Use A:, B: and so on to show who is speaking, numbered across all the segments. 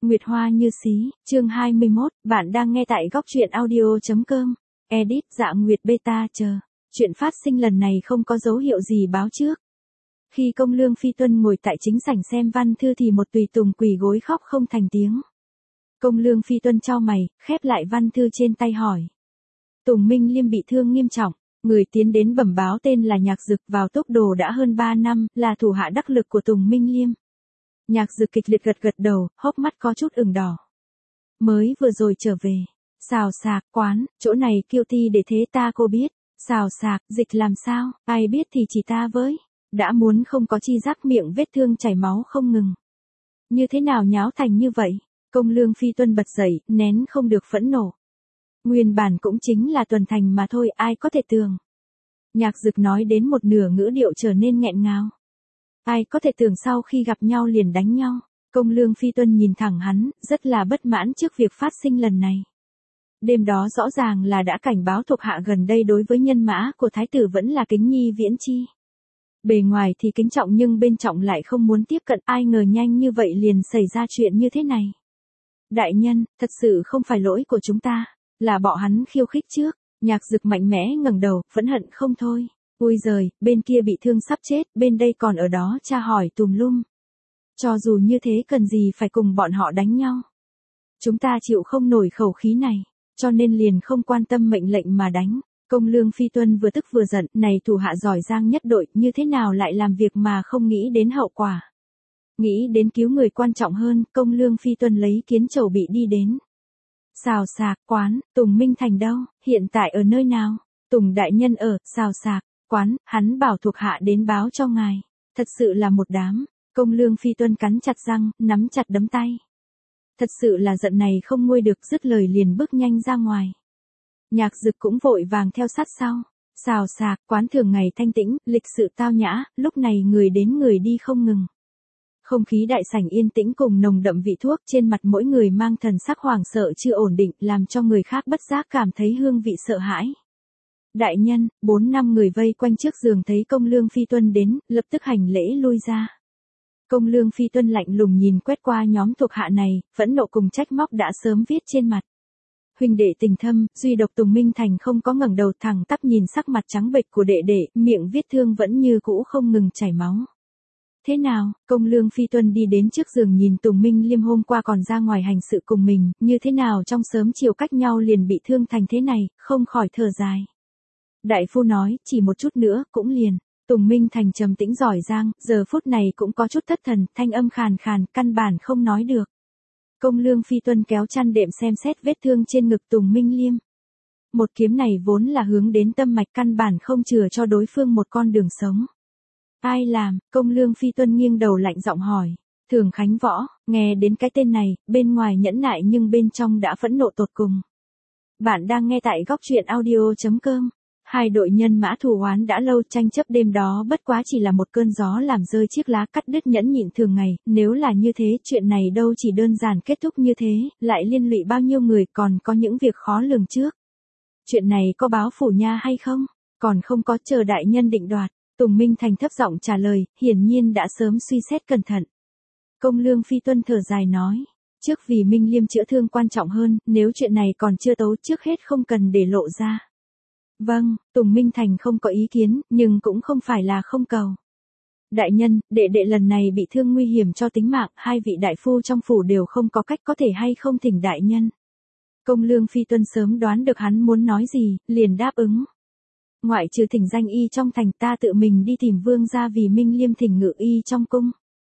A: Nguyệt Hoa như xí, chương 21, bạn đang nghe tại góc truyện audio.com. Edit Dạ Nguyệt Beta chờ. Chuyện phát sinh lần này không có dấu hiệu gì báo trước. Khi Công Lương Phi Tuân ngồi tại chính sảnh xem văn thư thì một tùy tùng quỳ gối khóc không thành tiếng. Công Lương Phi Tuân chau mày, khép lại văn thư trên tay hỏi. Tùng Minh Liêm bị thương nghiêm trọng, người tiến đến bẩm báo tên là Nhạc Dực vào túc đồ đã hơn 3 năm, là thủ hạ đắc lực của Tùng Minh Liêm. Nhạc Dực kịch liệt gật đầu, hốc mắt có chút ửng đỏ. Mới vừa rồi trở về. Xào xạc, quán, chỗ này kêu ti để thế ta cô biết. Xào xạc, dịch làm sao, ai biết thì chỉ ta với. Đã muốn không có chi giác miệng vết thương chảy máu không ngừng. Như thế nào nháo thành như vậy? Công Lương Phi Tuân bật dậy, nén không được phẫn nộ. Nguyên bản cũng chính là tuần thành mà thôi, ai có thể tưởng. Nhạc Dực nói đến một nửa ngữ điệu trở nên nghẹn ngào. Ai có thể tưởng sau khi gặp nhau liền đánh nhau. Công Lương Phi Tuân nhìn thẳng hắn, rất là bất mãn trước việc phát sinh lần này. Đêm đó rõ ràng là đã cảnh báo thuộc hạ gần đây đối với nhân mã của thái tử vẫn là kính nhi viễn chi. Bề ngoài thì kính trọng nhưng bên trọng lại không muốn tiếp cận, ai ngờ nhanh như vậy liền xảy ra chuyện như thế này. Đại nhân, thật sự không phải lỗi của chúng ta, là bọn hắn khiêu khích trước. Nhạc Dực mạnh mẽ ngẩng đầu, phẫn hận không thôi. Ôi giời, bên kia bị thương sắp chết, bên đây còn ở đó tra hỏi tùm lum. Cho dù như thế cần gì phải cùng bọn họ đánh nhau. Chúng ta chịu không nổi khẩu khí này, cho nên liền không quan tâm mệnh lệnh mà đánh. Công Lương Phi Tuân vừa tức vừa giận, này thủ hạ giỏi giang nhất đội, như thế nào lại làm việc mà không nghĩ đến hậu quả. Nghĩ đến cứu người quan trọng hơn, Công Lương Phi Tuân lấy kiến trầu bị đi đến. Xào xạc, quán, Tùng Minh Thành đâu, hiện tại ở nơi nào? Tùng đại nhân ở, xào xạc, quán, hắn bảo thuộc hạ đến báo cho ngài. Thật sự là một đám. Công Lương Phi Tuân cắn chặt răng, nắm chặt đấm tay. Thật sự là giận này không nguôi được, dứt lời liền bước nhanh ra ngoài. Nhạc Dực cũng vội vàng theo sát sau. Xào xạc, quán thường ngày thanh tĩnh, lịch sự tao nhã, lúc này người đến người đi không ngừng. Không khí đại sảnh yên tĩnh cùng nồng đậm vị thuốc, trên mặt mỗi người mang thần sắc hoảng sợ chưa ổn định, làm cho người khác bất giác cảm thấy hương vị sợ hãi. Đại nhân, 4-5 người vây quanh trước giường thấy Công Lương Phi Tuân đến, lập tức hành lễ lui ra. Công Lương Phi Tuân lạnh lùng nhìn quét qua nhóm thuộc hạ này, phẫn nộ cùng trách móc đã sớm viết trên mặt. Huynh đệ tình thâm, duy độc Tùng Minh Thành không có ngẩng đầu, thẳng tắp nhìn sắc mặt trắng bệch của đệ đệ, miệng vết thương vẫn như cũ không ngừng chảy máu. Thế nào? Công Lương Phi Tuân đi đến trước giường nhìn Tùng Minh Liêm hôm qua còn ra ngoài hành sự cùng mình, như thế nào trong sớm chiều cách nhau liền bị thương thành thế này, không khỏi thở dài. Đại phu nói, chỉ một chút nữa, cũng liền. Tùng Minh Thành trầm tĩnh giỏi giang, giờ phút này cũng có chút thất thần, thanh âm khàn khàn, căn bản không nói được. Công Lương Phi Tuân kéo chăn đệm xem xét vết thương trên ngực Tùng Minh Liêm. Một kiếm này vốn là hướng đến tâm mạch, căn bản không chừa cho đối phương một con đường sống. Ai làm? Công Lương Phi Tuân nghiêng đầu lạnh giọng hỏi. Thường Khánh Võ, nghe đến cái tên này, bên ngoài nhẫn nại nhưng bên trong đã phẫn nộ tột cùng. Bạn đang nghe tại góc truyện audio.com. Hai đội nhân mã thù oán đã lâu, tranh chấp đêm đó bất quá chỉ là một cơn gió làm rơi chiếc lá cắt đứt nhẫn nhịn thường ngày, nếu là như thế, chuyện này đâu chỉ đơn giản kết thúc như thế, lại liên lụy bao nhiêu người, còn có những việc khó lường trước. Chuyện này có báo phủ nha hay không? Còn không có, chờ đại nhân định đoạt. Tùng Minh Thành thấp giọng trả lời, hiển nhiên đã sớm suy xét cẩn thận. Công Lương Phi Tuân thở dài nói, trước vì Minh Liêm chữa thương quan trọng hơn, nếu chuyện này còn chưa tấu trước hết không cần để lộ ra. Vâng, Tùng Minh Thành không có ý kiến, nhưng cũng không phải là không cầu. Đại nhân, đệ đệ lần này bị thương nguy hiểm cho tính mạng, hai vị đại phu trong phủ đều không có cách, có thể hay không thỉnh đại nhân. Công Lương Phi Tuân sớm đoán được hắn muốn nói gì, liền đáp ứng. Ngoại trừ thỉnh danh y trong thành, ta tự mình đi tìm vương gia vì Minh Liêm thỉnh ngự y trong cung.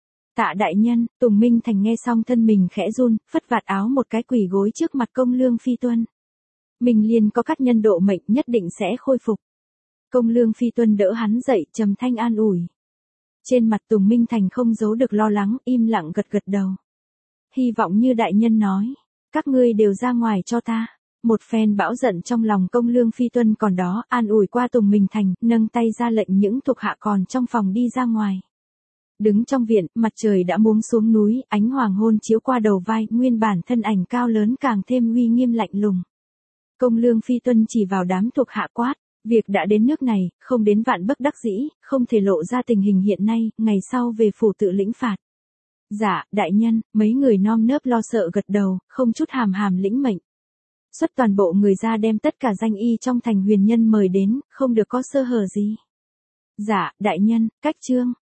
A: Tạ đại nhân. Tùng Minh Thành nghe xong thân mình khẽ run, phất vạt áo một cái quỳ gối trước mặt Công Lương Phi Tuân. Minh Liên có cắt nhân độ mệnh, nhất định sẽ khôi phục. Công Lương Phi Tuân đỡ hắn dậy, trầm thanh an ủi. Trên mặt Tùng Minh Thành không giấu được lo lắng, im lặng gật gật đầu. Hy vọng như đại nhân nói, các ngươi đều ra ngoài cho ta. Một phen bão giận trong lòng Công Lương Phi Tuân còn đó, an ủi qua Tùng Minh Thành, nâng tay ra lệnh những thuộc hạ còn trong phòng đi ra ngoài. Đứng trong viện, mặt trời đã buông xuống núi, ánh hoàng hôn chiếu qua đầu vai, nguyên bản thân ảnh cao lớn càng thêm uy nghiêm lạnh lùng. Công Lương Phi Tuân chỉ vào đám thuộc hạ quát, việc đã đến nước này, không đến vạn bất đắc dĩ, không thể lộ ra tình hình hiện nay, ngày sau về phủ tự lĩnh phạt. Dạ, đại nhân, mấy người nom nớp lo sợ gật đầu, không chút hàm hàm lĩnh mệnh. Xuất toàn bộ người ra đem tất cả danh y trong thành huyền nhân mời đến, không được có sơ hở gì. Dạ, đại nhân, cách trương.